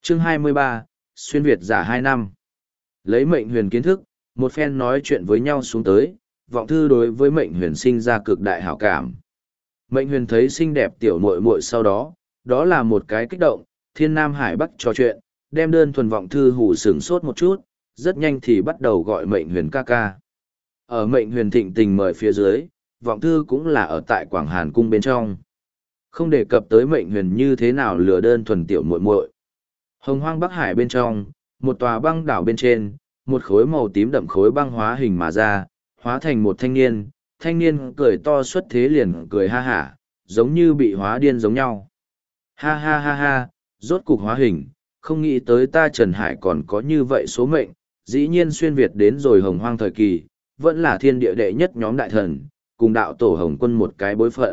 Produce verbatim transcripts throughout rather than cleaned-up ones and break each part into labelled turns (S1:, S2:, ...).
S1: Chương hai mươi ba, Xuyên Việt giả hai năm. Lấy mệnh huyền kiến thức, một phen nói chuyện với nhau xuống tới, vọng thư đối với mệnh huyền sinh ra cực đại hảo cảm. Mệnh huyền thấy xinh đẹp tiểu muội muội sau đó, đó là một cái kích động, thiên nam hải bắc trò chuyện, đem đơn thuần vọng thư hù sửng sốt một chút, rất nhanh thì bắt đầu gọi mệnh huyền ca ca. Ở mệnh huyền thịnh tình mời phía dưới, vọng thư cũng là ở tại Quảng Hàn cung bên trong. Không đề cập tới mệnh huyền như thế nào lừa đơn thuần tiểu muội muội. Hồng hoang Bắc Hải bên trong, một tòa băng đảo bên trên, một khối màu tím đậm khối băng hóa hình mà ra, hóa thành một thanh niên, thanh niên cười to xuất thế liền cười ha hả, giống như bị hóa điên giống nhau. Ha ha ha ha, rốt cục hóa hình, không nghĩ tới ta Trần Hải còn có như vậy số mệnh, dĩ nhiên xuyên Việt đến rồi hồng hoang thời kỳ, vẫn là thiên địa đệ nhất nhóm đại thần, cùng đạo tổ hồng quân một cái bối phận.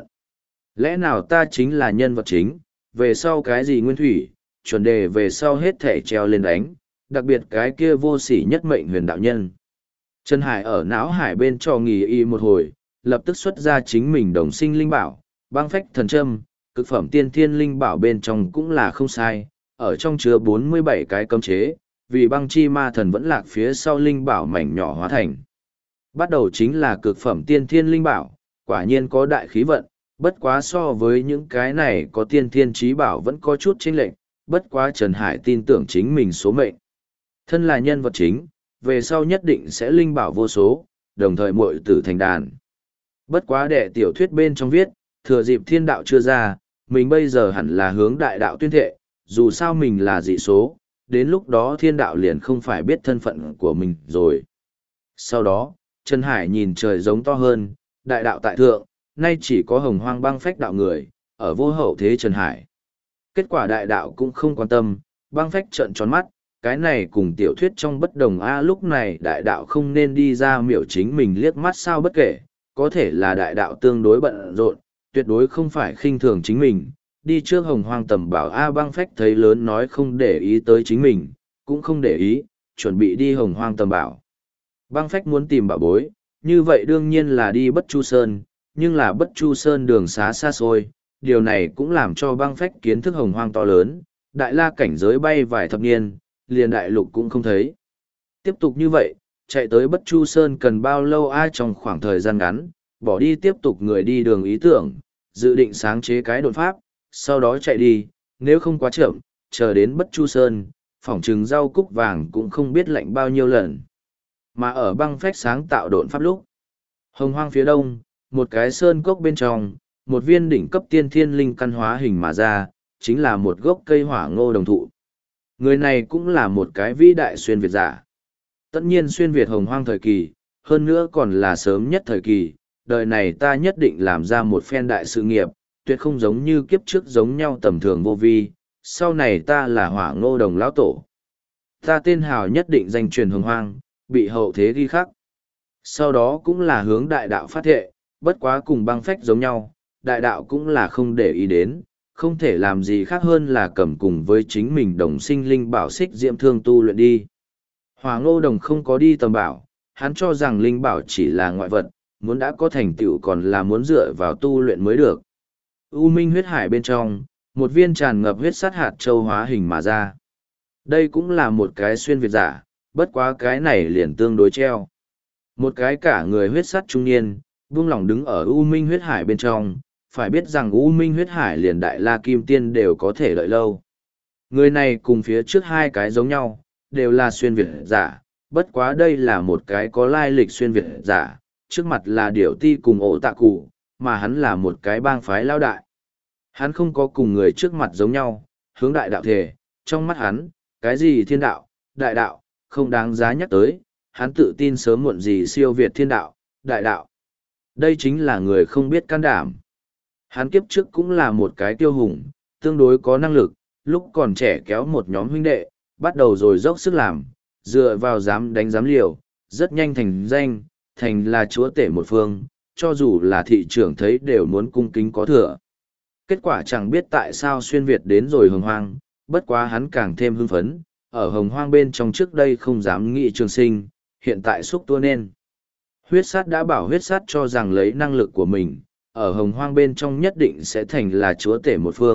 S1: Lẽ nào ta chính là nhân vật chính, về sau cái gì nguyên thủy, chuẩn đề về sau hết thể treo lên đánh, đặc biệt cái kia vô sỉ nhất mệnh huyền đạo nhân. Trần Hải ở não hải bên cho nghỉ y một hồi, lập tức xuất ra chính mình đồng sinh linh bảo, băng phách thần châm, cực phẩm tiên thiên linh bảo bên trong cũng là không sai, ở trong chứa bốn mươi bảy cái cấm chế, vì băng chi ma thần vẫn lạc phía sau linh bảo mảnh nhỏ hóa thành. Bắt đầu chính là cực phẩm tiên thiên linh bảo, quả nhiên có đại khí vận, bất quá so với những cái này có tiên thiên trí bảo vẫn có chút chênh lệch, bất quá Trần Hải tin tưởng chính mình số mệnh. Thân là nhân vật chính, về sau nhất định sẽ linh bảo vô số, đồng thời muội tử thành đàn. Bất quá đệ tiểu thuyết bên trong viết, thừa dịp thiên đạo chưa ra, mình bây giờ hẳn là hướng đại đạo tuyên thệ, dù sao mình là dị số, đến lúc đó thiên đạo liền không phải biết thân phận của mình rồi. Sau đó, Trần Hải nhìn trời giống to hơn, đại đạo tại thượng, nay chỉ có hồng hoang băng phách đạo người, ở vô hậu thế Trần Hải. Kết quả đại đạo cũng không quan tâm, băng phách trợn tròn mắt, cái này cùng tiểu thuyết trong bất đồng a lúc này đại đạo không nên đi ra miểu chính mình liếc mắt sao bất kể, có thể là đại đạo tương đối bận rộn, tuyệt đối không phải khinh thường chính mình, đi trước hồng hoang tầm bảo a băng phách thấy lớn nói không để ý tới chính mình, cũng không để ý, chuẩn bị đi hồng hoang tầm bảo. Băng phách muốn tìm bảo bối, như vậy đương nhiên là đi Bất Chu Sơn, nhưng là Bất Chu Sơn đường xá xa xôi, điều này cũng làm cho băng phách kiến thức hồng hoang to lớn, đại la cảnh giới bay vài thập niên, liền đại lục cũng không thấy. Tiếp tục như vậy, chạy tới Bất Chu Sơn cần bao lâu ai trong khoảng thời gian ngắn, bỏ đi tiếp tục người đi đường ý tưởng, dự định sáng chế cái đột pháp, sau đó chạy đi, nếu không quá chậm, chờ đến Bất Chu Sơn, phỏng trừng rau cúc vàng cũng không biết lạnh bao nhiêu lần. Mà ở băng phách sáng tạo độn pháp lúc, hồng hoang phía đông, một cái sơn cốc bên trong, một viên đỉnh cấp tiên thiên linh căn hóa hình mà ra, chính là một gốc cây hỏa ngô đồng thụ. Người này cũng là một cái vĩ đại xuyên Việt giả. Tất nhiên xuyên Việt hồng hoang thời kỳ, hơn nữa còn là sớm nhất thời kỳ, đời này ta nhất định làm ra một phen đại sự nghiệp, tuyệt không giống như kiếp trước giống nhau tầm thường vô vi, sau này ta là hỏa ngô đồng lão tổ. Ta tên hào nhất định danh truyền hồng hoang, bị hậu thế ghi khắc. Sau đó cũng là hướng đại đạo phát thệ, bất quá cùng băng phách giống nhau, đại đạo cũng là không để ý đến, không thể làm gì khác hơn là cầm cùng với chính mình đồng sinh linh bảo xích diễm thương tu luyện đi. Hỏa ngô đồng không có đi tầm bảo, hắn cho rằng linh bảo chỉ là ngoại vật, muốn đã có thành tựu còn là muốn dựa vào tu luyện mới được. U minh huyết hải bên trong, một viên tràn ngập huyết sát hạt châu hóa hình mà ra. Đây cũng là một cái xuyên Việt giả, bất quá cái này liền tương đối treo. Một cái cả người huyết sắt trung niên, buông lỏng đứng ở U Minh huyết hải bên trong, phải biết rằng U Minh huyết hải liền đại la kim tiên đều có thể đợi lâu. Người này cùng phía trước hai cái giống nhau, đều là xuyên Việt giả, bất quá đây là một cái có lai lịch xuyên Việt giả, trước mặt là điểu ti cùng ổ tạ cụ, mà hắn là một cái bang phái lao đại. Hắn không có cùng người trước mặt giống nhau, hướng đại đạo thể, trong mắt hắn, cái gì thiên đạo, đại đạo, không đáng giá nhắc tới, hắn tự tin sớm muộn gì siêu việt thiên đạo, đại đạo. Đây chính là người không biết can đảm. Hắn kiếp trước cũng là một cái tiêu hùng, tương đối có năng lực, lúc còn trẻ kéo một nhóm huynh đệ, bắt đầu rồi dốc sức làm, dựa vào dám đánh dám liều, rất nhanh thành danh, thành là chúa tể một phương, cho dù là thị trưởng thấy đều muốn cung kính có thừa. Kết quả chẳng biết tại sao xuyên Việt đến rồi hồng hoang, bất quá hắn càng thêm hưng phấn, ở hồng hoang bên trong trước đây không dám nghị trường sinh, hiện tại xúc tua nên. Huyết sát đã bảo huyết sát cho rằng lấy năng lực của mình, ở hồng hoang bên trong nhất định sẽ thành là chúa tể một phương,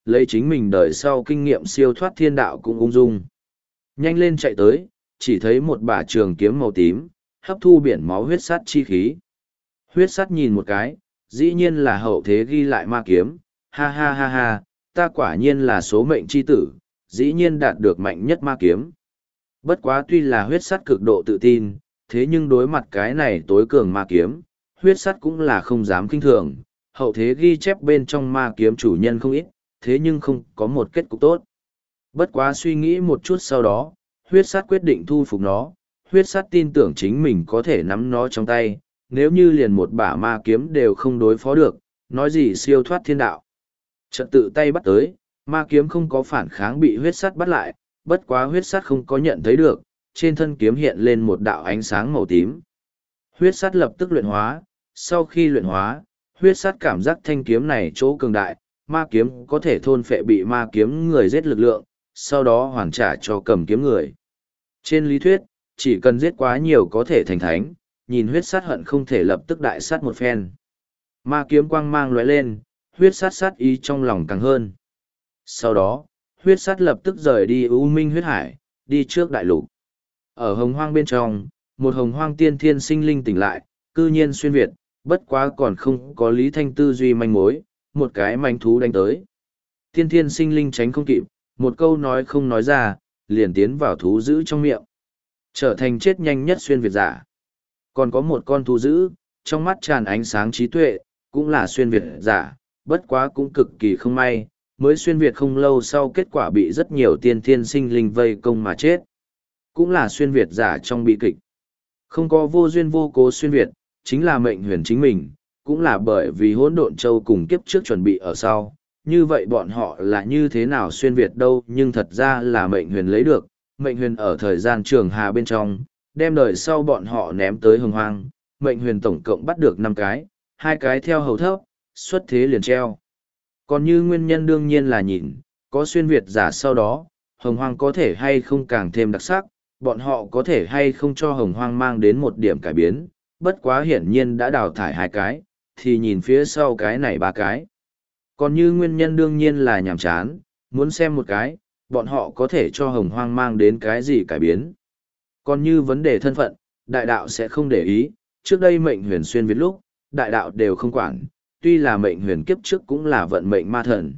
S1: lấy chính mình đời sau kinh nghiệm siêu thoát thiên đạo cũng ung dung. Nhanh lên chạy tới, chỉ thấy một bả trường kiếm màu tím, hấp thu biển máu huyết sắt chi khí. Huyết sắt nhìn một cái, dĩ nhiên là hậu thế ghi lại ma kiếm, ha ha ha ha, ta quả nhiên là số mệnh chi tử, dĩ nhiên đạt được mạnh nhất ma kiếm. Bất quá tuy là huyết sắt cực độ tự tin, thế nhưng đối mặt cái này tối cường ma kiếm, huyết sắt cũng là không dám kinh thường, hậu thế ghi chép bên trong ma kiếm chủ nhân không ít, thế nhưng không có một kết cục tốt. Bất quá suy nghĩ một chút sau đó, huyết sắt quyết định thu phục nó, huyết sắt tin tưởng chính mình có thể nắm nó trong tay, nếu như liền một bả ma kiếm đều không đối phó được, nói gì siêu thoát thiên đạo. Chợt tự tay bắt tới, ma kiếm không có phản kháng bị huyết sắt bắt lại, bất quá huyết sắt không có nhận thấy được, trên thân kiếm hiện lên một đạo ánh sáng màu tím. Huyết sắt lập tức luyện hóa, sau khi luyện hóa, huyết sắt cảm giác thanh kiếm này chỗ cường đại, ma kiếm có thể thôn phệ bị ma kiếm người giết lực lượng, sau đó hoàn trả cho cầm kiếm người. Trên lý thuyết, chỉ cần giết quá nhiều có thể thành thánh, nhìn huyết sắt hận không thể lập tức đại sát một phen. Ma kiếm quang mang lóe lên, huyết sắt sát ý trong lòng càng hơn. Sau đó, huyết sắt lập tức rời đi U Minh huyết hải, đi trước đại lục. Ở hồng hoang bên trong, một hồng hoang tiên thiên sinh linh tỉnh lại, cư nhiên xuyên Việt, bất quá còn không có Lý Thanh tư duy manh mối, một cái manh thú đánh tới. Tiên thiên sinh linh tránh không kịp, một câu nói không nói ra, liền tiến vào thú dữ trong miệng. Trở thành chết nhanh nhất xuyên Việt giả. Còn có một con thú dữ, trong mắt tràn ánh sáng trí tuệ, cũng là xuyên Việt giả, bất quá cũng cực kỳ không may, mới xuyên Việt không lâu sau kết quả bị rất nhiều tiên thiên sinh linh vây công mà chết. Cũng là xuyên Việt giả trong bi kịch. Không có vô duyên vô cố xuyên Việt, chính là mệnh huyền chính mình, cũng là bởi vì hỗn độn châu cùng kiếp trước chuẩn bị ở sau. Như vậy bọn họ là như thế nào xuyên Việt đâu, nhưng thật ra là mệnh huyền lấy được. Mệnh huyền ở thời gian trường hà bên trong, đem đời sau bọn họ ném tới hồng hoang. Mệnh huyền tổng cộng bắt được năm cái, hai cái theo hầu thấp, xuất thế liền treo. Còn như nguyên nhân đương nhiên là nhìn, có xuyên Việt giả sau đó, hồng hoang có thể hay không càng thêm đặc sắc, bọn họ có thể hay không cho hồng hoang mang đến một điểm cải biến, bất quá hiển nhiên đã đào thải hai cái, thì nhìn phía sau cái này ba cái. Còn như nguyên nhân đương nhiên là nhàm chán, muốn xem một cái, bọn họ có thể cho hồng hoang mang đến cái gì cải biến. Còn như vấn đề thân phận, đại đạo sẽ không để ý, trước đây mệnh huyền xuyên Việt lúc, đại đạo đều không quản, tuy là mệnh huyền kiếp trước cũng là vận mệnh ma thần.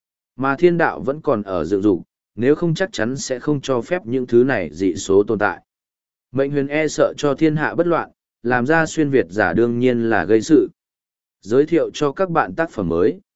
S1: Mà thiên đạo vẫn còn ở dự dục, nếu không chắc chắn sẽ không cho phép những thứ này dị số tồn tại. Mệnh huyền e sợ cho thiên hạ bất loạn, làm ra xuyên Việt giả đương nhiên là gây sự. Giới thiệu cho các bạn tác phẩm mới.